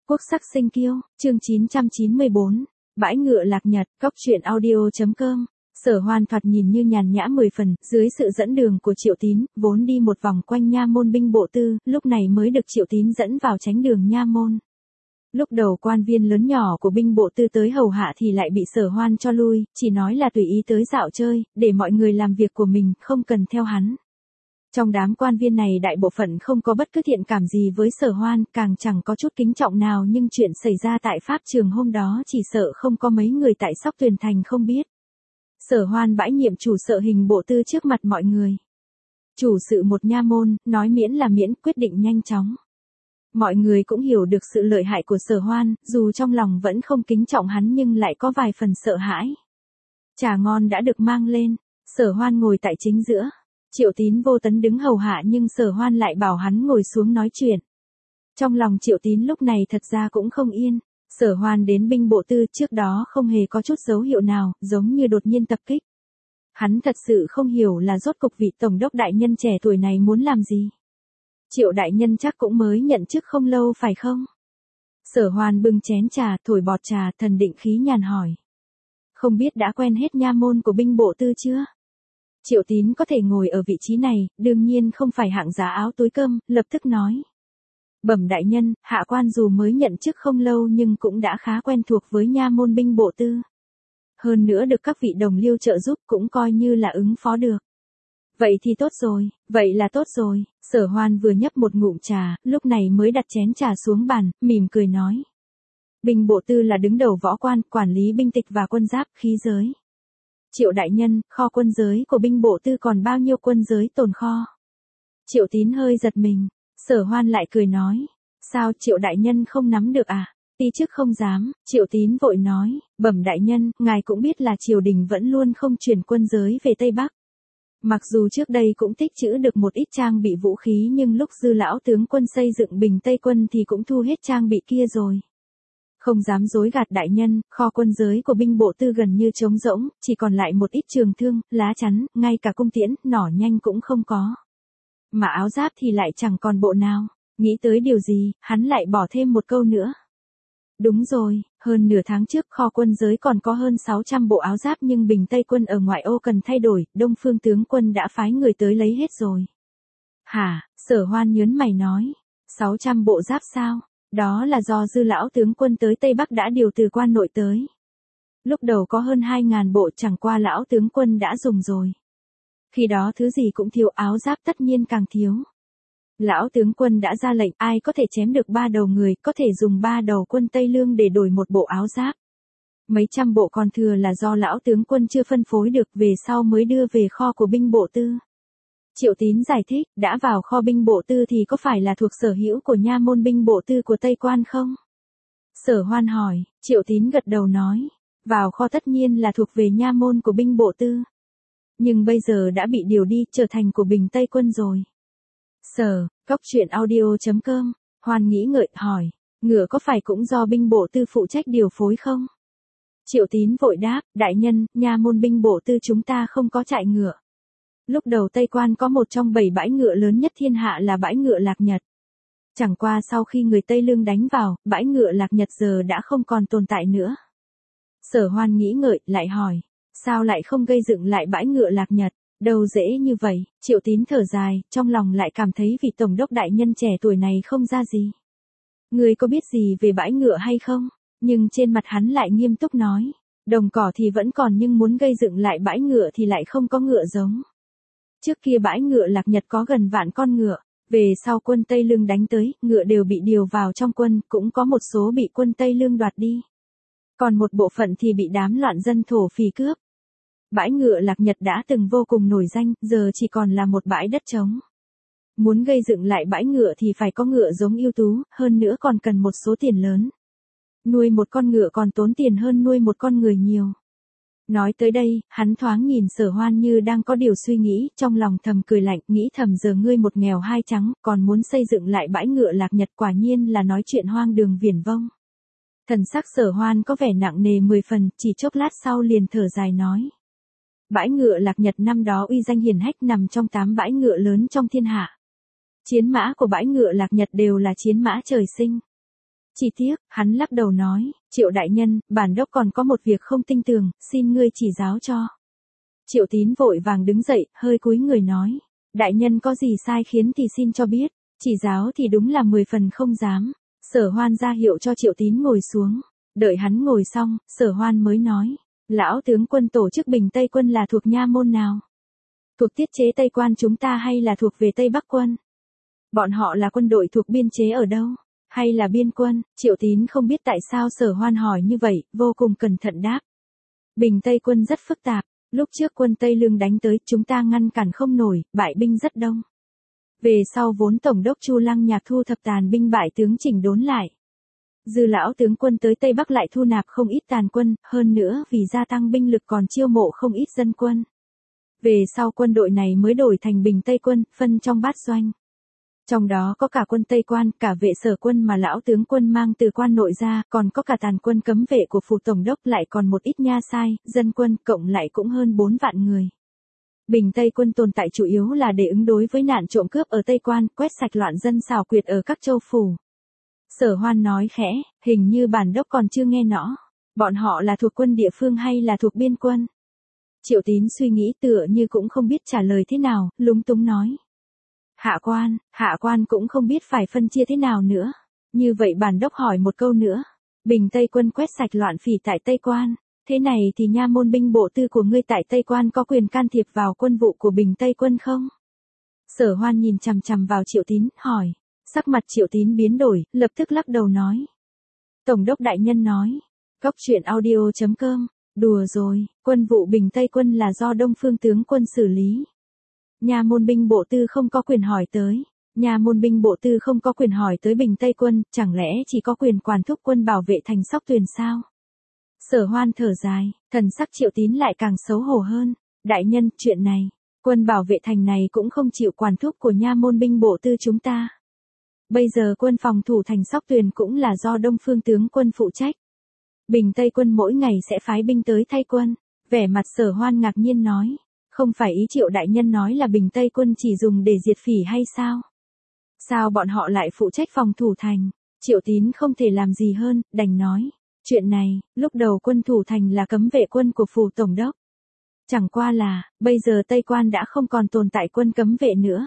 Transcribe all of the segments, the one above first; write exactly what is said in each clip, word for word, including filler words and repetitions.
Quốc sắc sinh kiêu, chương chín trăm chín mươi bốn, bãi ngựa lạc nhật, cóc truyện audio.com. Sở Hoan thoạt nhìn như nhàn nhã mười phần, dưới sự dẫn đường của Triệu Tín, vốn đi một vòng quanh nha môn binh bộ tư, lúc này mới được Triệu Tín dẫn vào tránh đường nha môn. Lúc đầu quan viên lớn nhỏ của binh bộ tư tới hầu hạ thì lại bị Sở Hoan cho lui, chỉ nói là tùy ý tới dạo chơi, để mọi người làm việc của mình, không cần theo hắn. Trong đám quan viên này đại bộ phận không có bất cứ thiện cảm gì với Sở Hoan, càng chẳng có chút kính trọng nào, nhưng chuyện xảy ra tại pháp trường hôm đó chỉ sợ không có mấy người tại Sóc Tuyền Thành không biết. Sở Hoan bãi nhiệm chủ sợ hình bộ tư trước mặt mọi người. Chủ sự một nha môn, nói miễn là miễn, quyết định nhanh chóng. Mọi người cũng hiểu được sự lợi hại của Sở Hoan, dù trong lòng vẫn không kính trọng hắn nhưng lại có vài phần sợ hãi. Trà ngon đã được mang lên, Sở Hoan ngồi tại chính giữa. Triệu Tín vô tấn đứng hầu hạ nhưng Sở Hoan lại bảo hắn ngồi xuống nói chuyện. Trong lòng Triệu Tín lúc này thật ra cũng không yên. Sở Hoan đến binh bộ tư trước đó không hề có chút dấu hiệu nào, giống như đột nhiên tập kích. Hắn thật sự không hiểu là rốt cục vị tổng đốc đại nhân trẻ tuổi này muốn làm gì. Triệu đại nhân chắc cũng mới nhận chức không lâu phải không? Sở Hoan bưng chén trà, thổi bọt trà, thần định khí nhàn hỏi. Không biết đã quen hết nha môn của binh bộ tư chưa? Triệu Tín có thể ngồi ở vị trí này, đương nhiên không phải hạng giá áo túi cơm, lập tức nói. Bẩm đại nhân, hạ quan dù mới nhận chức không lâu nhưng cũng đã khá quen thuộc với nha môn binh bộ tư. Hơn nữa được các vị đồng liêu trợ giúp cũng coi như là ứng phó được. Vậy thì tốt rồi, vậy là tốt rồi. Sở Hoan vừa nhấp một ngụm trà, lúc này mới đặt chén trà xuống bàn, mỉm cười nói. Binh bộ tư là đứng đầu võ quan, quản lý binh tịch và quân giáp, khí giới. Triệu đại nhân, kho quân giới của binh bộ tư còn bao nhiêu quân giới tồn kho? Triệu Tín hơi giật mình. Sở Hoan lại cười nói. Sao Triệu đại nhân không nắm được à? Ti chức không dám. Triệu Tín vội nói. Bẩm đại nhân, ngài cũng biết là triều đình vẫn luôn không chuyển quân giới về Tây Bắc. Mặc dù trước đây cũng tích trữ được một ít trang bị vũ khí nhưng lúc Dư lão tướng quân xây dựng Bình Tây quân thì cũng thu hết trang bị kia rồi. Không dám dối gạt đại nhân, kho quân giới của binh bộ tư gần như trống rỗng, chỉ còn lại một ít trường thương, lá chắn, ngay cả cung tiễn, nỏ nhanh cũng không có. Mà áo giáp thì lại chẳng còn bộ nào. Nghĩ tới điều gì, hắn lại bỏ thêm một câu nữa. Đúng rồi, hơn nửa tháng trước kho quân giới còn có hơn sáu trăm bộ áo giáp nhưng Bình Tây quân ở ngoại ô cần thay đổi, Đông Phương tướng quân đã phái người tới lấy hết rồi. Hả? Sở Hoan nhớn mày nói. sáu trăm bộ giáp sao? Đó là do Dư lão tướng quân tới Tây Bắc đã điều từ quan nội tới. Lúc đầu có hơn hai ngàn bộ, chẳng qua lão tướng quân đã dùng rồi. Khi đó thứ gì cũng thiếu, áo giáp tất nhiên càng thiếu. Lão tướng quân đã ra lệnh ai có thể chém được ba đầu người, có thể dùng ba đầu quân Tây Lương để đổi một bộ áo giáp. Mấy trăm bộ còn thừa là do lão tướng quân chưa phân phối được, về sau mới đưa về kho của binh bộ tư. Triệu Tín giải thích, đã vào kho binh bộ tư thì có phải là thuộc sở hữu của nha môn binh bộ tư của Tây Quan không? Sở Hoan hỏi. Triệu Tín gật đầu nói. Vào kho tất nhiên là thuộc về nha môn của binh bộ tư. Nhưng bây giờ đã bị điều đi, trở thành của Bình Tây quân rồi. Sở, cóc truyện audio.com, Hoan nghĩ ngợi, hỏi. Ngựa có phải cũng do binh bộ tư phụ trách điều phối không? Triệu Tín vội đáp, đại nhân, nha môn binh bộ tư chúng ta không có trại ngựa. Lúc đầu Tây Quan có một trong bảy bãi ngựa lớn nhất thiên hạ là bãi ngựa Lạc Nhật. Chẳng qua sau khi người Tây Lương đánh vào, bãi ngựa Lạc Nhật giờ đã không còn tồn tại nữa. Sở Hoan nghĩ ngợi, lại hỏi. Sao lại không gây dựng lại bãi ngựa Lạc Nhật? Đâu dễ như vậy. Triệu Tín thở dài, trong lòng lại cảm thấy vị tổng đốc đại nhân trẻ tuổi này không ra gì. Người có biết gì về bãi ngựa hay không? Nhưng trên mặt hắn lại nghiêm túc nói. Đồng cỏ thì vẫn còn nhưng muốn gây dựng lại bãi ngựa thì lại không có ngựa giống. Trước kia bãi ngựa Lạc Nhật có gần vạn con ngựa, về sau quân Tây Lương đánh tới, ngựa đều bị điều vào trong quân, cũng có một số bị quân Tây Lương đoạt đi. Còn một bộ phận thì bị đám loạn dân thổ phỉ cướp. Bãi ngựa Lạc Nhật đã từng vô cùng nổi danh, giờ chỉ còn là một bãi đất trống. Muốn gây dựng lại bãi ngựa thì phải có ngựa giống ưu tú, hơn nữa còn cần một số tiền lớn. Nuôi một con ngựa còn tốn tiền hơn nuôi một con người nhiều. Nói tới đây, hắn thoáng nhìn Sở Hoan như đang có điều suy nghĩ, trong lòng thầm cười lạnh, nghĩ thầm giờ ngươi một nghèo hai trắng, còn muốn xây dựng lại bãi ngựa Lạc Nhật, quả nhiên là nói chuyện hoang đường viển vông. Thần sắc Sở Hoan có vẻ nặng nề mười phần, chỉ chốc lát sau liền thở dài nói. Bãi ngựa Lạc Nhật năm đó uy danh hiển hách, nằm trong tám bãi ngựa lớn trong thiên hạ. Chiến mã của bãi ngựa Lạc Nhật đều là chiến mã trời sinh. Chỉ tiếc, hắn lắc đầu nói, Triệu đại nhân, bản đốc còn có một việc không tinh tường, xin ngươi chỉ giáo cho. Triệu Tín vội vàng đứng dậy, hơi cúi người nói, đại nhân có gì sai khiến thì xin cho biết, chỉ giáo thì đúng là mười phần không dám. Sở Hoan ra hiệu cho Triệu Tín ngồi xuống, đợi hắn ngồi xong, Sở Hoan mới nói, lão tướng quân tổ chức Bình Tây quân là thuộc nha môn nào? Thuộc tiết chế Tây quan chúng ta hay là thuộc về Tây Bắc quân? Bọn họ là quân đội thuộc biên chế ở đâu? Hay là biên quân? Triệu Tín không biết tại sao Sở Hoan hỏi như vậy, vô cùng cẩn thận đáp. Bình Tây quân rất phức tạp, lúc trước quân Tây Lương đánh tới, chúng ta ngăn cản không nổi, bại binh rất đông. Về sau vốn Tổng đốc Chu Lăng Nhạc thu thập tàn binh bại tướng chỉnh đốn lại. Dư lão tướng quân tới Tây Bắc lại thu nạp không ít tàn quân, hơn nữa vì gia tăng binh lực còn chiêu mộ không ít dân quân. Về sau quân đội này mới đổi thành Bình Tây quân, phân trong bát doanh. Trong đó có cả quân Tây quan, cả vệ sở quân mà lão tướng quân mang từ quan nội ra, còn có cả tàn quân cấm vệ của phủ tổng đốc, lại còn một ít nha sai, dân quân, cộng lại cũng hơn bốn vạn người. Bình Tây quân tồn tại chủ yếu là để ứng đối với nạn trộm cướp ở Tây quan, quét sạch loạn dân xảo quyệt ở các châu phủ. Sở Hoan nói khẽ, hình như bản đốc còn chưa nghe rõ, bọn họ là thuộc quân địa phương hay là thuộc biên quân? Triệu Tín suy nghĩ tựa như cũng không biết trả lời thế nào, lúng túng nói. Hạ quan, hạ quan cũng không biết phải phân chia thế nào nữa. Như vậy bản đốc hỏi một câu nữa. Bình Tây quân quét sạch loạn phỉ tại Tây quan. Thế này thì nha môn binh bộ tư của ngươi tại Tây quan có quyền can thiệp vào quân vụ của Bình Tây quân không? Sở Hoan nhìn chằm chằm vào Triệu Tín, hỏi. Sắc mặt Triệu Tín biến đổi, lập tức lắc đầu nói. Tổng đốc đại nhân nói. Cóc truyện audio chấm com. Đùa rồi, quân vụ Bình Tây quân là do Đông Phương tướng quân xử lý. Nha môn binh bộ tư không có quyền hỏi tới. Nha môn binh bộ tư không có quyền hỏi tới Bình Tây quân, chẳng lẽ chỉ có quyền quản thúc quân bảo vệ thành Sóc Tuyền sao? Sở Hoan thở dài, thần sắc Triệu Tín lại càng xấu hổ hơn. Đại nhân, chuyện này, quân bảo vệ thành này cũng không chịu quản thúc của nha môn binh bộ tư chúng ta. Bây giờ quân phòng thủ thành Sóc Tuyền cũng là do Đông Phương tướng quân phụ trách. Bình Tây quân mỗi ngày sẽ phái binh tới thay quân. Vẻ mặt Sở Hoan ngạc nhiên nói. Không phải ý Triệu đại nhân nói là Bình Tây quân chỉ dùng để diệt phỉ hay sao? Sao bọn họ lại phụ trách phòng thủ thành? Triệu Tín không thể làm gì hơn, đành nói. Chuyện này, lúc đầu quân thủ thành là cấm vệ quân của phủ tổng đốc. Chẳng qua là, bây giờ Tây quan đã không còn tồn tại quân cấm vệ nữa.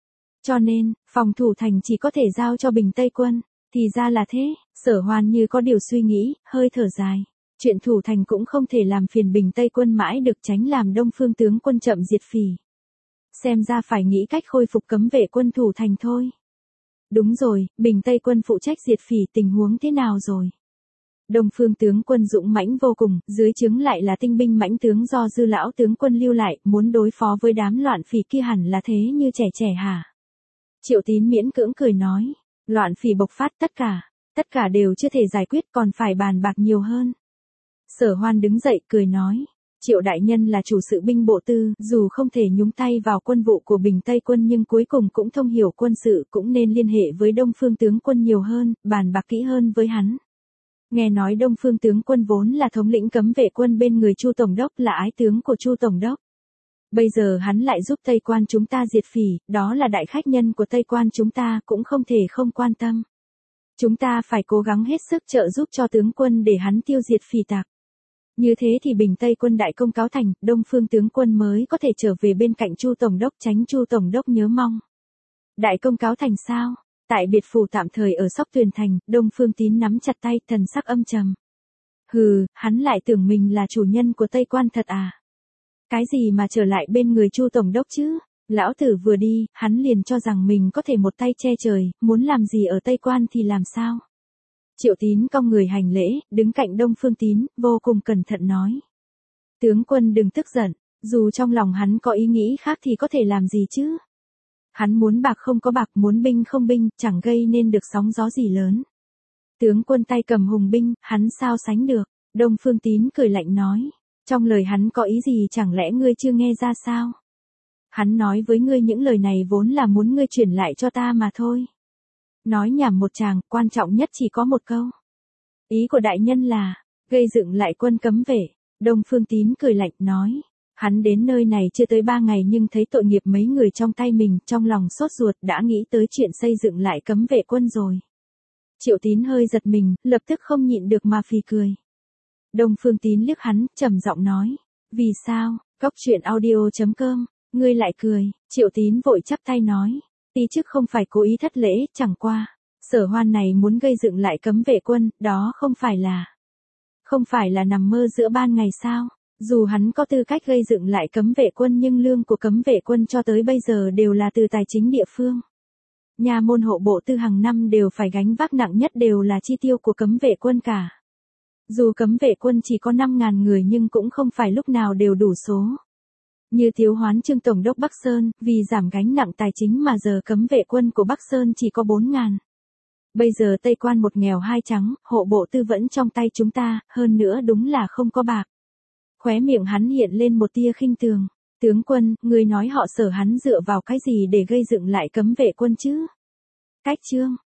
Cho nên, phòng thủ thành chỉ có thể giao cho Bình Tây quân. Thì ra là thế, Sở Hoan như có điều suy nghĩ, hơi thở dài. Chuyện thủ thành cũng không thể làm phiền Bình Tây quân mãi được, tránh làm Đông Phương tướng quân chậm diệt phỉ. Xem ra phải nghĩ cách khôi phục cấm vệ quân thủ thành thôi. Đúng rồi, Bình Tây quân phụ trách diệt phỉ, tình huống thế nào rồi? Đông Phương tướng quân dũng mãnh vô cùng, dưới trướng lại là tinh binh mãnh tướng do Dư lão tướng quân lưu lại, muốn đối phó với đám loạn phỉ kia hẳn là thế như trẻ trẻ hả? Triệu Tín miễn cưỡng cười nói, loạn phỉ bộc phát tất cả, tất cả đều chưa thể giải quyết, còn phải bàn bạc nhiều hơn. Sở Hoan đứng dậy cười nói, Triệu đại nhân là chủ sự binh bộ tư, dù không thể nhúng tay vào quân vụ của Bình Tây quân nhưng cuối cùng cũng thông hiểu quân sự, cũng nên liên hệ với Đông Phương tướng quân nhiều hơn, bàn bạc kỹ hơn với hắn. Nghe nói Đông Phương tướng quân vốn là thống lĩnh cấm vệ quân bên người Chu tổng đốc, là ái tướng của Chu tổng đốc. Bây giờ hắn lại giúp Tây quan chúng ta diệt phỉ, đó là đại khách nhân của Tây quan chúng ta, cũng không thể không quan tâm. Chúng ta phải cố gắng hết sức trợ giúp cho tướng quân để hắn tiêu diệt phỉ tặc. Như thế thì Bình Tây quân đại công cáo thành, Đông Phương tướng quân mới có thể trở về bên cạnh Chu tổng đốc, tránh Chu tổng đốc nhớ mong. Đại công cáo thành sao? Tại biệt phủ tạm thời ở Sóc Tuyền thành, Đông Phương Tín nắm chặt tay, thần sắc âm trầm. Hừ, hắn lại tưởng mình là chủ nhân của Tây quan thật à? Cái gì mà trở lại bên người Chu tổng đốc chứ? Lão tử vừa đi, hắn liền cho rằng mình có thể một tay che trời, muốn làm gì ở Tây quan thì làm sao? Triệu Tín cong người hành lễ, đứng cạnh Đông Phương Tín, vô cùng cẩn thận nói. Tướng quân đừng tức giận, dù trong lòng hắn có ý nghĩ khác thì có thể làm gì chứ? Hắn muốn bạc không có bạc, muốn binh không binh, chẳng gây nên được sóng gió gì lớn. Tướng quân tay cầm hùng binh, hắn sao sánh được? Đông Phương Tín cười lạnh nói. Trong lời hắn có ý gì chẳng lẽ ngươi chưa nghe ra sao? Hắn nói với ngươi những lời này vốn là muốn ngươi chuyển lại cho ta mà thôi. Nói nhảm một tràng, quan trọng nhất chỉ có một câu. Ý của đại nhân là, gây dựng lại quân cấm vệ. Đông Phương Tín cười lạnh nói. Hắn đến nơi này chưa tới ba ngày nhưng thấy tội nghiệp mấy người trong tay mình, trong lòng sốt ruột, đã nghĩ tới chuyện xây dựng lại cấm vệ quân rồi. Triệu Tín hơi giật mình, lập tức không nhịn được mà phì cười. Đông Phương Tín liếc hắn, trầm giọng nói. Vì sao, Cóc truyện audio chấm com, ngươi lại cười? Triệu Tín vội chắp tay nói. Tí chức không phải cố ý thất lễ, chẳng qua. Sở Hoan này muốn gây dựng lại cấm vệ quân, đó không phải là... Không phải là nằm mơ giữa ban ngày sao? Dù hắn có tư cách gây dựng lại cấm vệ quân nhưng lương của cấm vệ quân cho tới bây giờ đều là từ tài chính địa phương. Nha môn hộ bộ tư hàng năm đều phải gánh vác nặng nhất đều là chi tiêu của cấm vệ quân cả. Dù cấm vệ quân chỉ có năm ngàn người nhưng cũng không phải lúc nào đều đủ số. Như Tiếu Hoán Trương Tổng đốc Bắc Sơn, vì giảm gánh nặng tài chính mà giờ cấm vệ quân của Bắc Sơn chỉ có bốn ngàn. Bây giờ Tây Quan một nghèo hai trắng, hộ bộ tư vẫn trong tay chúng ta, hơn nữa đúng là không có bạc. Khóe miệng hắn hiện lên một tia khinh thường. Tướng quân, người nói họ Sở hắn dựa vào cái gì để gây dựng lại cấm vệ quân chứ? Cách chương.